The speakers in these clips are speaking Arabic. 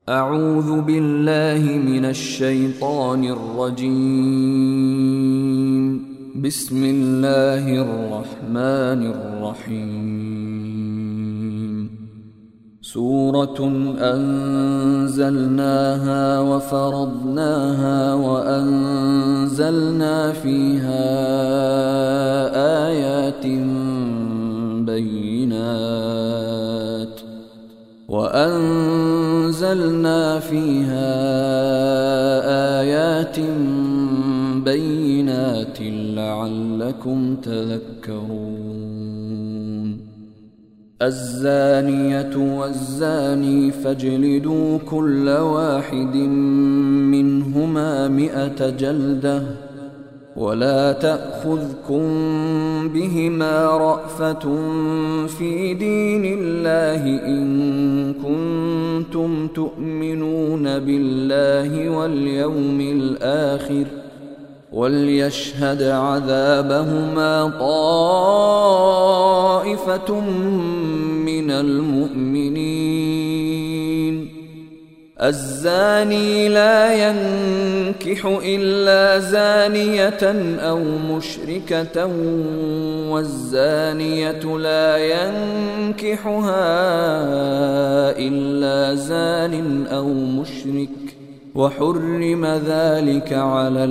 أعوذ بالله من الشيطان الرجيم. بسم الله الرحمن الرحيم. سورة أنزلناها وفرضناها وأنزلنا فيها آيات بينات لعلكم تذكرون. الزانية والزاني فاجلدوا كل واحد منهما 100 جلدة ولا تأخذكم بهما رأفة في دين الله إن كنتم تؤمنون بالله واليوم الآخر وليشهد عذابهما طائفة من المؤمنين. الزاني لا ينكح إلا زانية أو مشركة والزانية لا ينكحها إلا زان أو مشرك وحرم ذلك على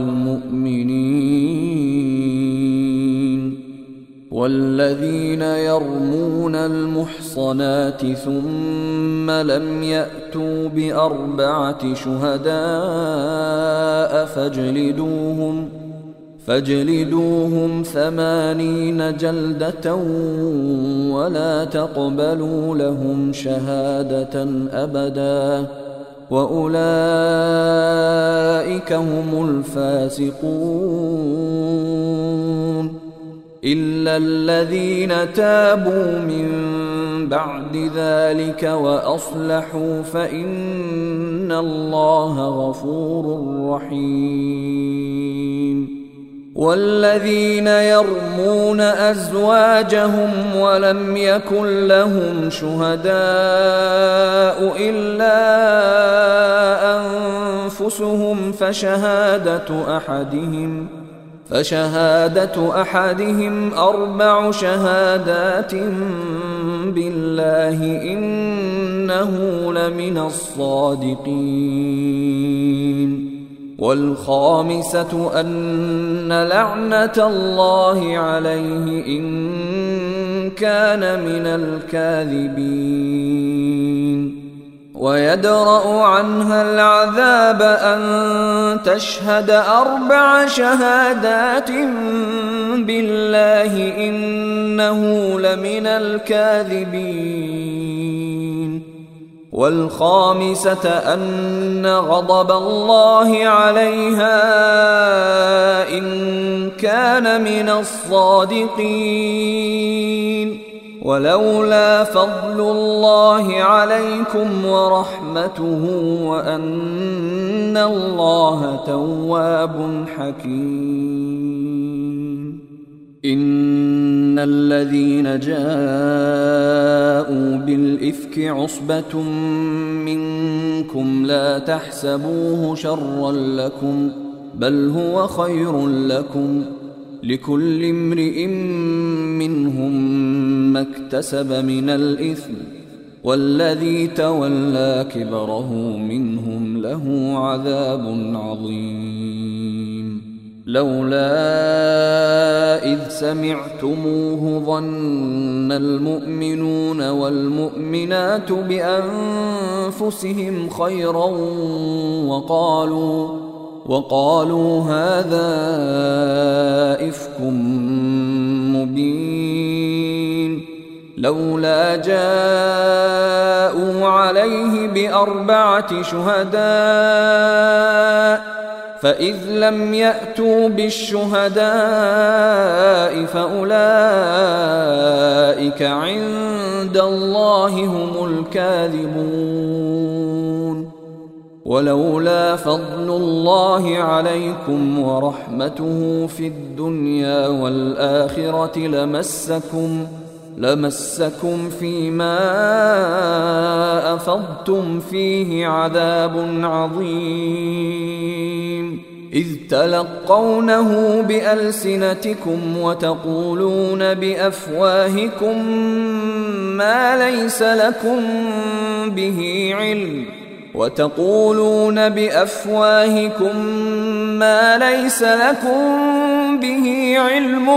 المؤمنين. والذين يرمون المحصنات ثم لم يأتوا ب4 شهداء فاجلدوهم 80 جلدة ولا تقبلوا لهم شهادة أبدا وأولئك هم الفاسقون. إلا الذين تابوا من بعد ذلك وأصلحوا فإن الله غفور رحيم. والذين يرمون أزواجهم ولم يكن لهم شهداء إلا أنفسهم فشهادة أحدهم 4 شهادات بالله إنه لمن الصادقين. والخامسة أن لعنة الله عليه إن كان من الكاذبين. ويدرأ عنها العذاب أن تشهد 4 شهادات بالله إنه لمن الكاذبين. والخامسة أن غضب الله عليها إن كان من الصادقين. ولولا فضل الله عليكم ورحمته وأن الله تواب حكيم. إن الذين جاءوا بالإفك عصبة منكم لا تحسبوه شرا لكم بل هو خير لكم لكل امرئ منهم ما اكتسب من الإثم والذي تولى كبره منهم له عذاب عظيم. لولا إذ سمعتموه ظن المؤمنون والمؤمنات بأنفسهم خيرا وقالوا هذا إفك مبين. لولا جاءوا عليه ب4 شهداء فإذ لم يأتوا بالشهداء فأولئك عند الله هم الكاذبون. ولولا فضل الله عليكم ورحمته في الدنيا والآخرة لمسكم فيما أفضتم فيه عذاب عظيم إذ تلقونه بألسنتكم وتقولون بأفواهكم ما ليس لكم به علم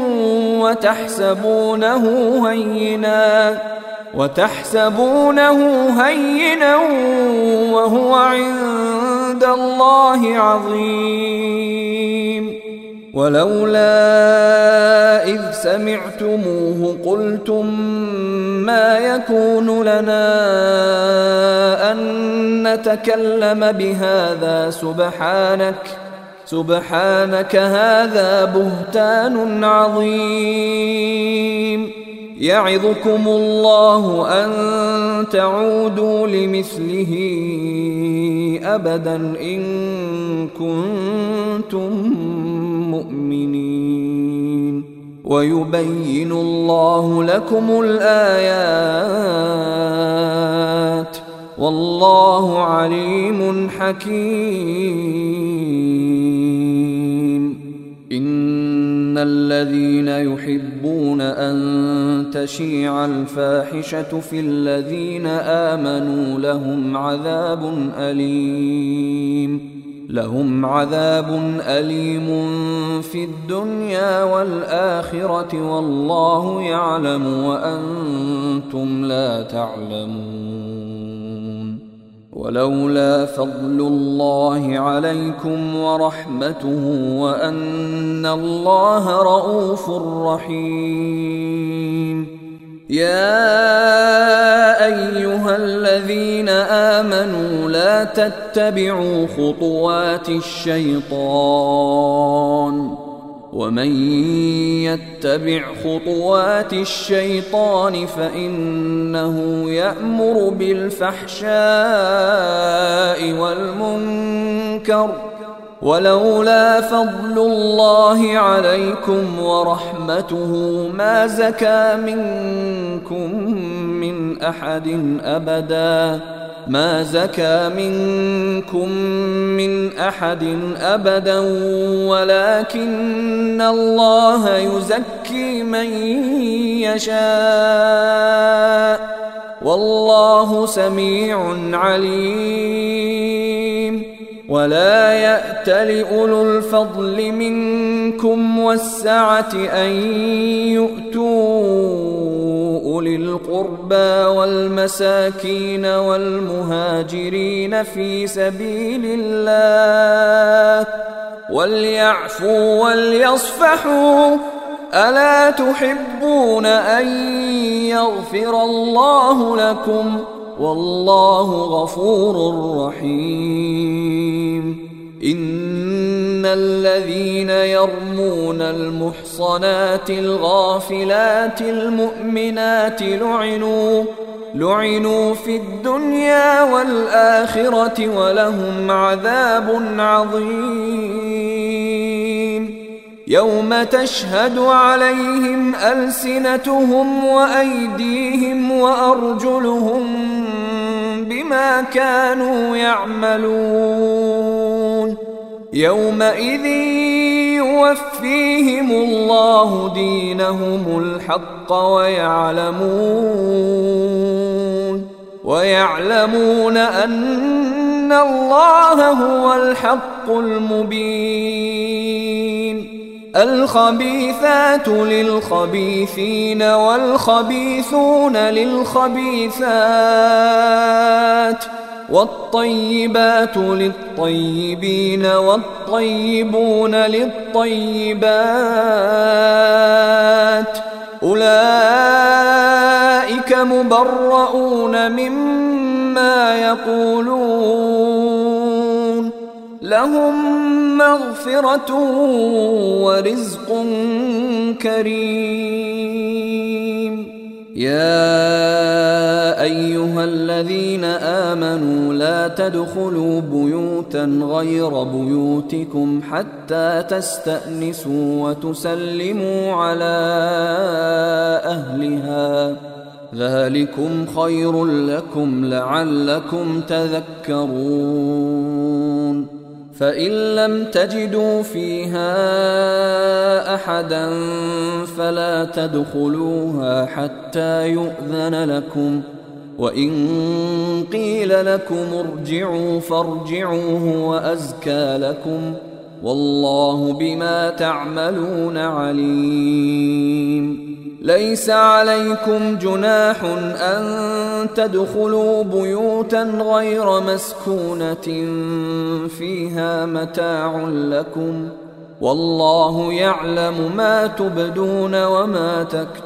وتحسبونه هينا وهو عند الله عظيم ولولا إذ سمعتموه قلتم ما يكون لنا أن نتكلم بهذا سبحانك هذا بهتان عظيم يعظكم الله أن تعودوا لمثله أبدا إن كنتم مؤمنين ويبين الله لكم الآيات والله عليم حكيم إن الذين يحبون أن تشيع الفاحشة في الذين آمنوا لهم عذاب أليم في الدنيا والآخرة والله يعلم وأنتم لا تعلمون ولولا فضل الله عليكم ورحمته وأن الله رؤوف رحيم يا أيها الذين آمنوا لا تتبعوا خطوات الشيطان ومن يتبع خطوات الشيطان فإنه يأمر بالفحشاء والمنكر ولولا فضل الله عليكم ورحمته ما زكى منكم من أحد أبدا ولكن الله يزكي من يشاء والله سميع عليم ولا يأتل أولو الفضل منكم والسعة أن يؤتوا أولي القربى والمساكين والمهاجرين في سبيل الله وليعفوا وليصفحوا ألا تحبون أن يغفر الله لكم والله غفور رحيم إن الذين يرمون المحصنات الغافلات المؤمنات لعنوا في الدنيا والآخرة ولهم عذاب عظيم يوم تشهد عليهم ألسنتهم وأيديهم وأرجلهم بما كانوا يعملون يومئذ يوفيهم الله دينهم الحق ويعلمون أن الله هو الحق المبين الخبيثات للخبيثين والخبيثون للخبيثات والطيبات للطيبين والطيبون للطيبات أولئك مبرؤون مما يقولون لهم مغفرة ورزق كريم يا أيها الذين آمنوا لا تدخلوا بيوتا غير بيوتكم حتى تستأنسوا وتسلموا على أهلها ذلكم خير لكم لعلكم تذكرون فإن لم تجدوا فيها أحدا فلا تدخلوها حتى يؤذن لكم وإن قيل لكم ارجعوا فارجعوا هو أزكى لكم والله بما تعملون عليم ليس عليكم جناح أن تدخلوا بيوتا غير مسكونة فيها متاع لكم والله يعلم ما تبدون وما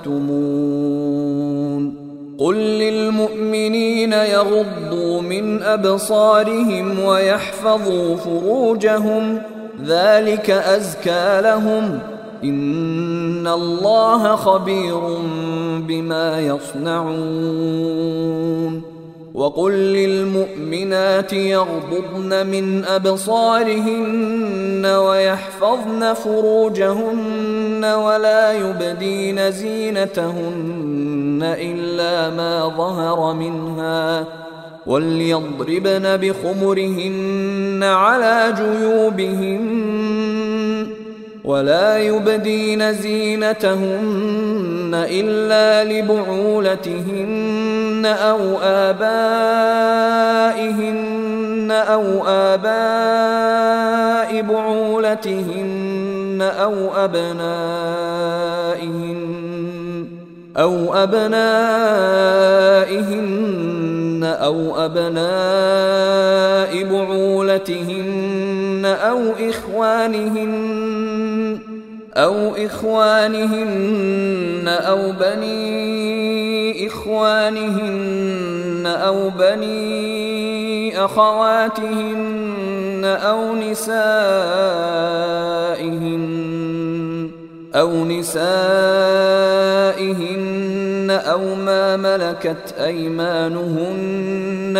تكتمون قل للمؤمنين يغضوا من أبصارهم ويحفظوا فروجهم ذلك أزكى لهم إن الله خبير بما يصنعون وقل للمؤمنات يغضضن من أبصارهن ويحفظن فروجهن ولا يبدين زينتهن إلا ما ظهر منها وليضربن بخمرهن على جيوبهن ولا يبدين زينتهن إلا لبعولتهن أو آباء بعولتهن أو أبنائهن أو أبناء بعولتهن أو إخوانهن أو بني إخوانهن أو بني أخواتهن أو نسائهن أو ما ملكت أيمانهن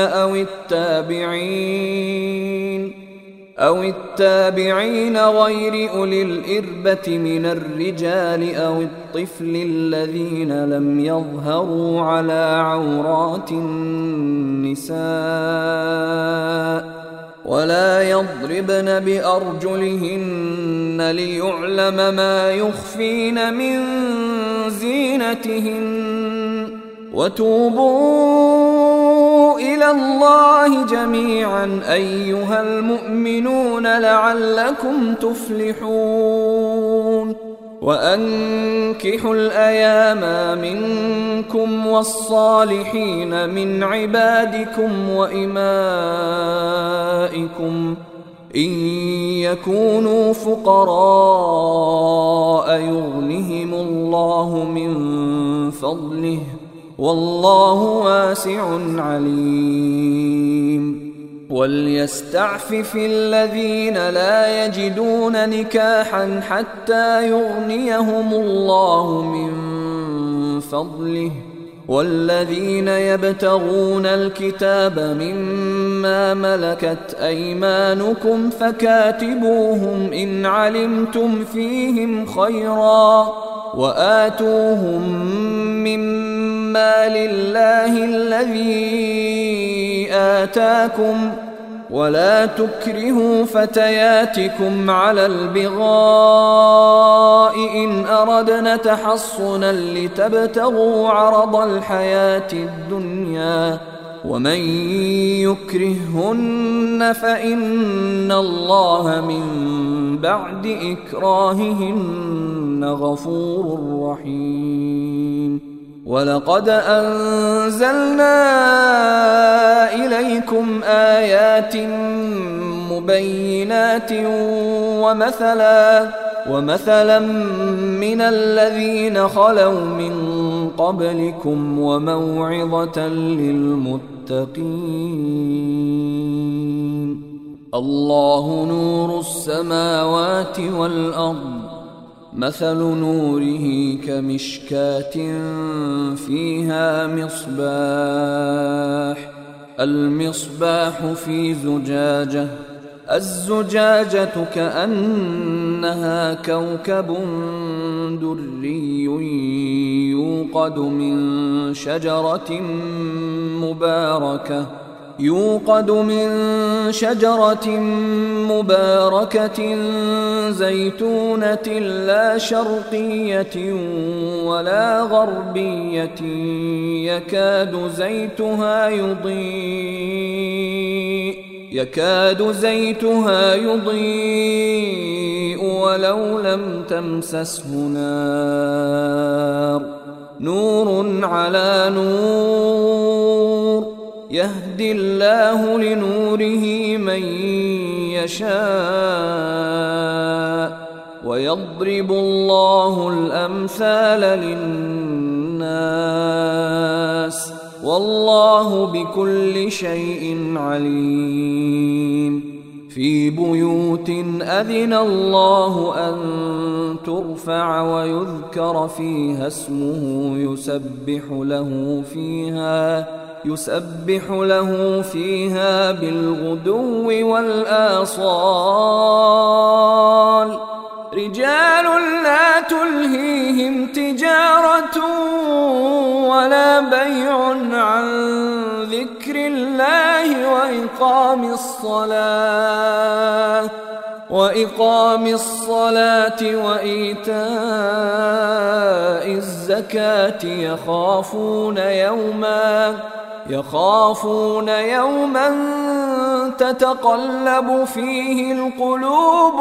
أو التابعين غير أولي الإربة من الرجال أو الطفل الذين لم يظهروا على عورات النساء ولا يضربن بأرجلهن ليعلم ما يخفين من زينتهن وتوبوا إلى الله جميعا أيها المؤمنون لعلكم تفلحون وأنكحوا الأيام منكم والصالحين من عبادكم وإمائكم إن يكونوا فقراء يغنهم الله من فضله والله واسع عليم وليستعفف الذين لا يجدون نكاحا حتى يغنيهم الله من فضله والذين يبتغون الكتاب مما ملكت أيمانكم فكاتبوهم إن علمتم فيهم خيرا وآتوهم مما لله الذي آتاكم ولا تكرهوا فتياتكم على البغاء إن أردنا تحصنا لتبتغوا عرض الحياة الدنيا ومن يكرههن فإن الله من بعد إكراههن غفور رحيم ولقد أنزلنا إليكم آيات مبينات ومثلا من الذين خلوا من قبلكم وموعظة للمتقين الله نور السماوات والأرض مثل نوره كمشكاة فيها مصباح، المصباح في زجاجة، الزجاجة كأنها كوكب دري يوقد من شجرة مباركة زيتونة لا شرقية ولا غربية يكاد زيتها يضيء ولو لم تمسسه نار، نور على نور، يهدي الله لنوره من يشاء، ويضرب الله الأمثال للناس، والله بكل شيء عليم. في بيوت أذن الله أن ترفع ويذكر فيها اسمه يسبح له فيها بالغدو والآصال، رجال لا تلهيهم تجارة ولا بيع عن ذكر الله وإقام الصلاة وإيتاء الزكاة، يخافون يوما تتقلب فيه القلوب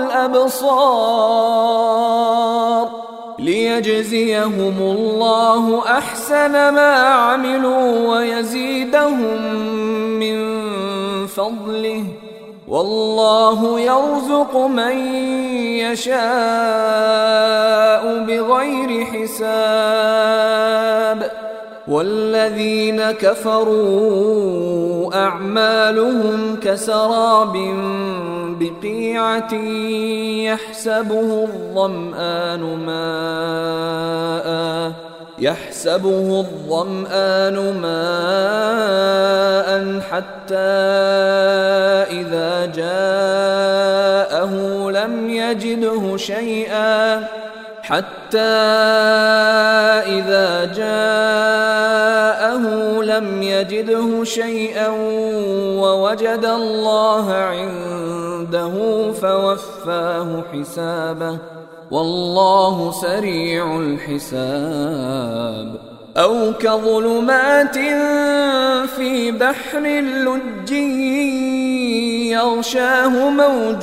والأبصار، ليجزيهم الله أحسن ما عملوا ويزيدهم من فضله، والله يرزق من يشاء بغير حساب. والذين كفروا أعمالهم كسراب بقيعة يحسبه الظمآن ماء حتى إذا جاءه لم يجده شيئا ووجد الله عنده فوفاه حسابه، والله سريع الحساب. أو كظلمات في بحر لجي يغشاه موج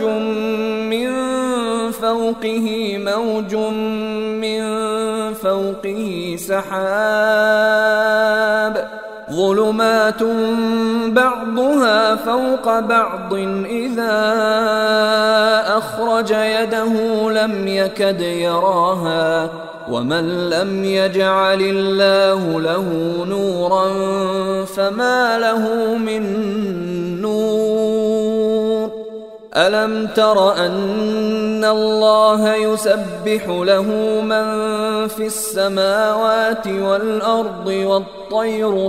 من فوقه سحاب، ظلمات بعضها فوق بعض إذا أخرج يده لم يكد يراها، ومن لم يجعل الله له نورا فما له من نور. ألم تر أن الله يسبح له من في السماوات والأرض والطير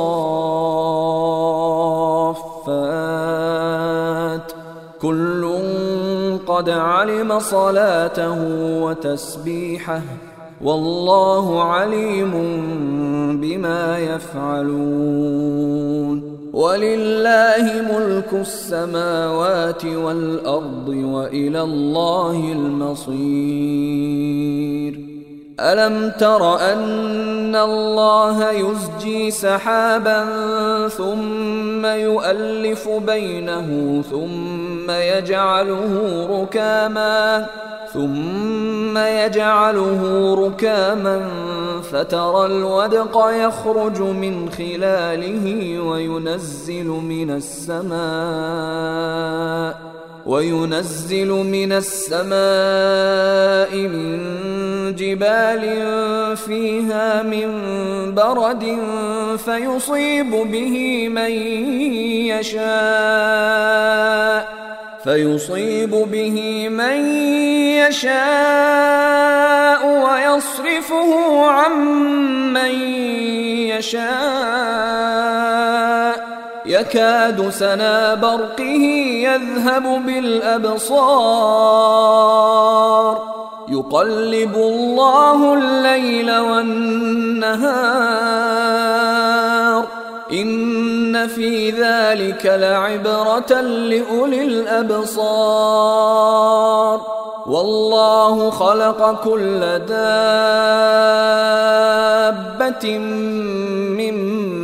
صافات، كل قد علم صلاته وتسبيحه، والله عليم بما يفعلون. ولله ملك السماوات والأرض وإلى الله المصير. ألم تر أن الله يزجي سحابا ثم يؤلف بينه ثم يجعله ركاما فترى الودق يخرج من خلاله وينزل من السماء من جبال فيها من برد فيصيب به من يشاء فيصيب به من يشاء ويصرفه عن من يشاء يكاد سنا برقه يذهب بالأبصار يقلب الله الليل والنهار إن في ذلك لعبرة لأولي الأبصار والله خلق كل دابة من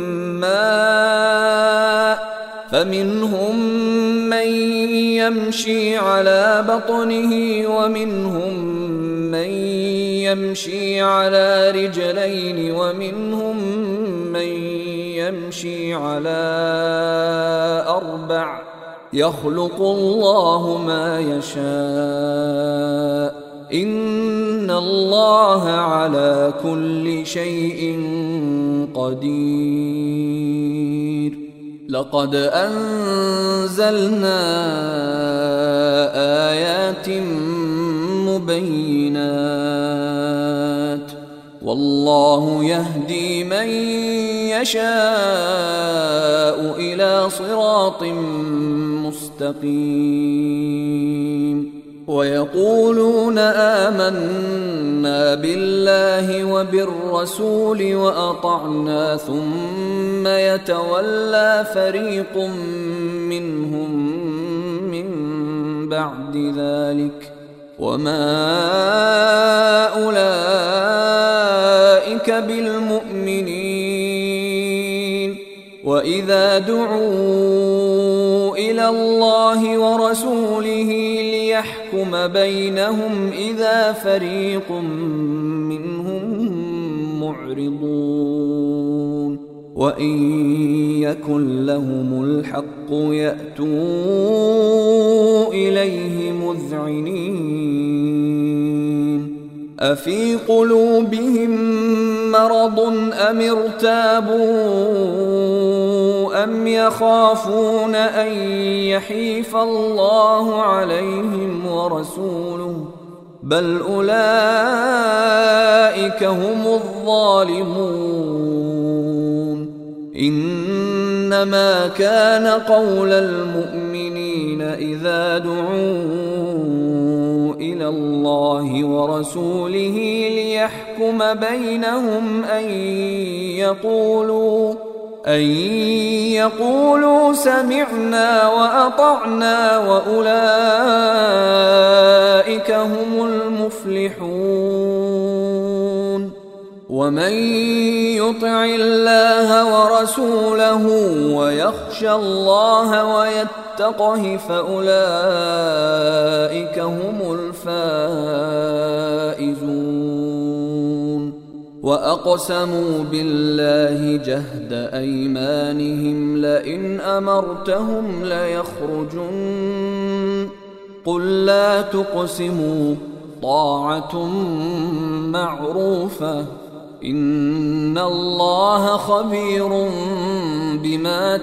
ماء فمنهم من يمشي على بطنه ومنهم من يمشي على رجلين ومنهم من يمشي على أربع يخلق الله ما يشاء إن الله على كل شيء قدير لقد أنزلنا آيات مبينات والله يهدي من يشاء إلى صراط مستقيم ويقولون آمنا بالله وبالرسول وأطعنا ثم يتولى فريق منهم من بعد ذلك وما أولئك بالمؤمنين وإذا دعوا إلى الله ورسوله ليحكم بينهم إذا فريق منهم معرضون وإن يكن لهم الحق يأتوا إليه مذعنين أفي قلوبهم مرض أم ارتابوا أم يخافون أن يحيف الله عليهم ورسوله بل أولئك هم الظالمون إنما كان قول المؤمنين إذا دعوا إلى الله ورسوله ليحكم بينهم أن يقولوا سمعنا وأطعنا وأولئك هم المفلحون ومن يطع الله ورسوله ويخشى الله ويتقه فأولئك هم الفائزون وأقسموا بالله جهد أيمانهم لئن أمرتهم ليخرجن قل لا تقسموا طاعة معروفة إن الله خبير بما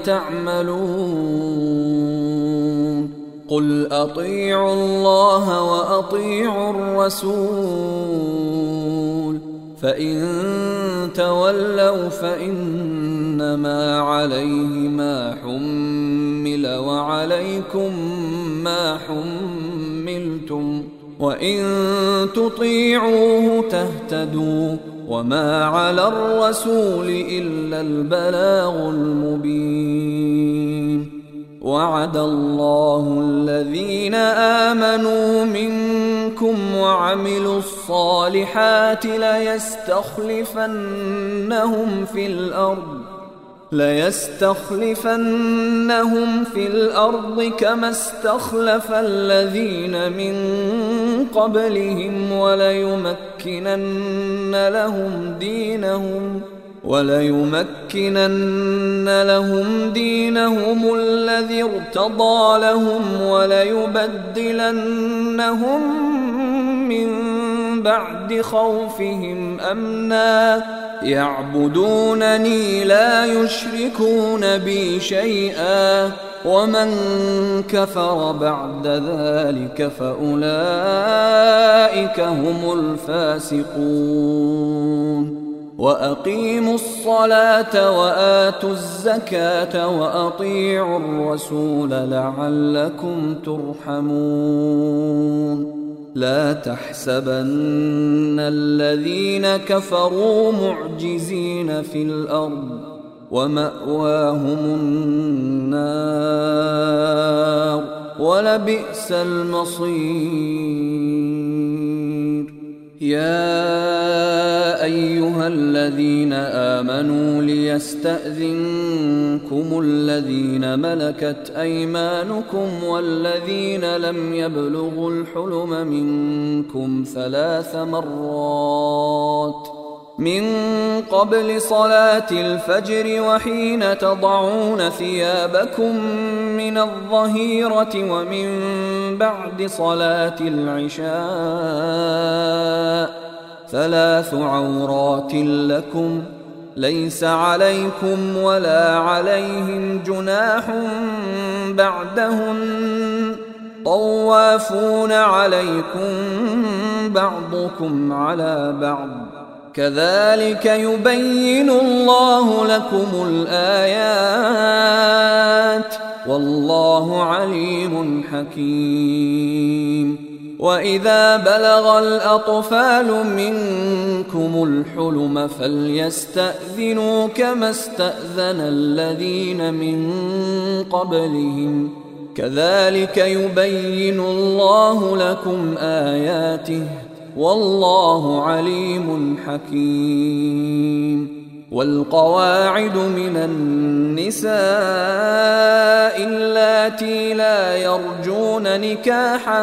تعملون قل أطيعوا الله وأطيعوا الرسول فإن تولوا فإنما عليه ما حمل وعليكم ما حملتم وإن تطيعوه تهتدوا وما على الرسول إلا البلاغ المبين وعد الله الذين آمنوا منكم وعملوا الصالحات ليستخلفنهم في الأرض كما استخلف الذين من قبلهم وليمكنن لهم دينهم الذي ارتضى لهم وليبدلنهم من بعد خوفهم أمنا يعبدونني لا يشركون بي شيئا ومن كفر بعد ذلك فأولئك هم الفاسقون وأقيموا الصلاة وآتوا الزكاة وأطيعوا الرسول لعلكم ترحمون لا تحسبن الذين كفروا معجزين في الأرض ومأواهم النار ولبئس المصير يا أيها الذين آمنوا ليستأذنكم الذين ملكت أيمانكم والذين لم يبلغوا الحلم منكم 3 مرات من قبل صلاة الفجر وحين تضعون ثيابكم من الظهيرة ومن بعد صلاة العشاء 3 عورات لكم ليس عليكم ولا عليهم جناح بعدهن طوافون عليكم بعضكم على بعض كذلك يبين الله لكم الآيات والله عليم حكيم وإذا بلغ الأطفال منكم الحلم فليستأذنوا كما استأذن الذين من قبلهم كذلك يبين الله لكم آياته والله عليم حكيم والقواعد من النساء اللاتي لا يرجون نكاحا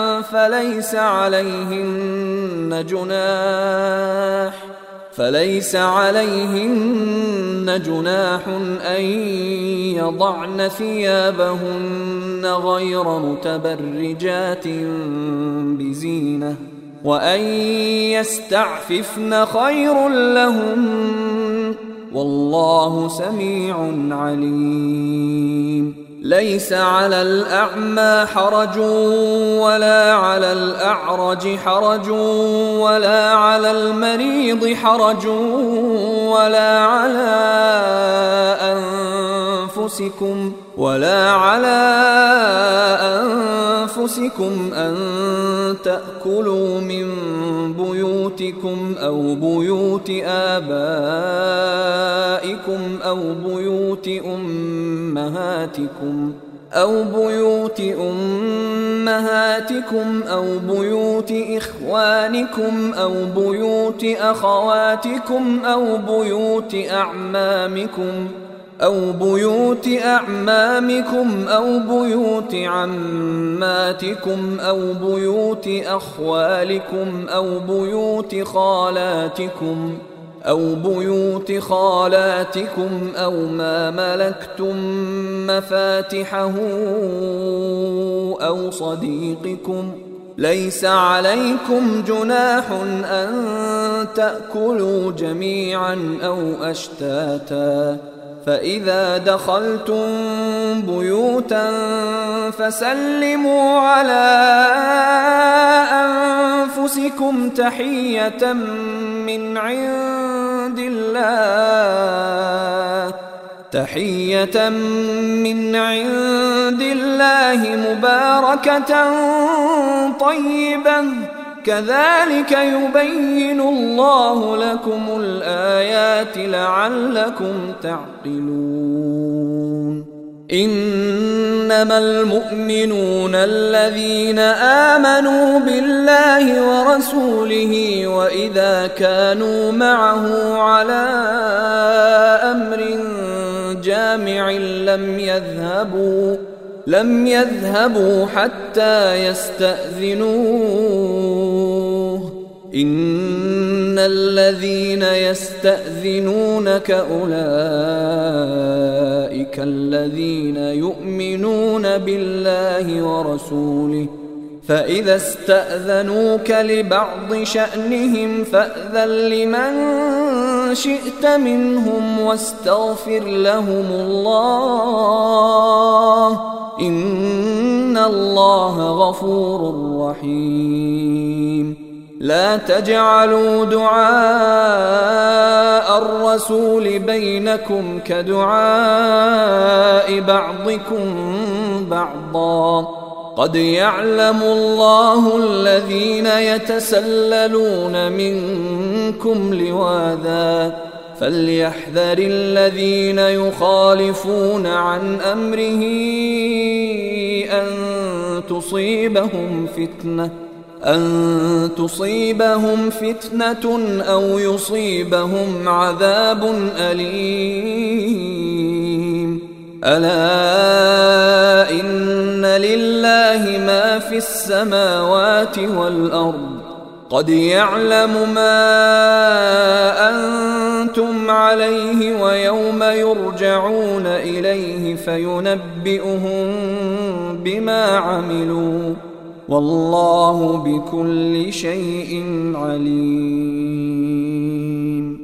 فليس عليهن جناح أن يضعن ثيابهن غير متبرجات بزينة وأن يستعففن خير لهم والله سميع عليم ليس على الأعمى حرج ولا على الأعرج حرج ولا على المريض حرج ولا على أنفسكم أن تأكلوا من بيوتكم أو بيوت آبائكم أو بيوت أمهاتكم أو بيوت إخوانكم أو بيوت أخواتكم أو بيوت أعمامكم أو بيوت عماتكم أو بيوت أخوالكم أو بيوت خالاتكم أو ما ملكتم مفاتحه أو صديقكم ليس عليكم جناح أن تأكلوا جميعا أو أشتاتا فإذا دخلتم بيوتا فسلموا على أنفسكم تحية من عند الله مباركة طيبة كذلك يبين الله لكم الآيات لعلكم تعقلون إنما المؤمنون الذين آمنوا بالله ورسوله وإذا كانوا معه على أمر جامع لم يذهبوا حتى يستأذنوه إن الذين يستأذنونك أولئك الذين يؤمنون بالله ورسوله فإذا استأذنوك لبعض شأنهم فأذن لمن شئت منهم واستغفر لهم الله إن الله غفور رحيم. لا تجعلوا دعاء الرسول بينكم كدعاء بعضكم بعضا قد يعلم الله الذين يتسللون منكم لواذا فليحذر الذين يخالفون عن أمره أن تصيبهم فتنة أو يصيبهم عذاب أليم. ألا إن لله ما في السماوات والأرض قد يعلم ما أنتم عليه ويوم يرجعون إليه فينبئهم بما عملوا والله بكل شيء عليم.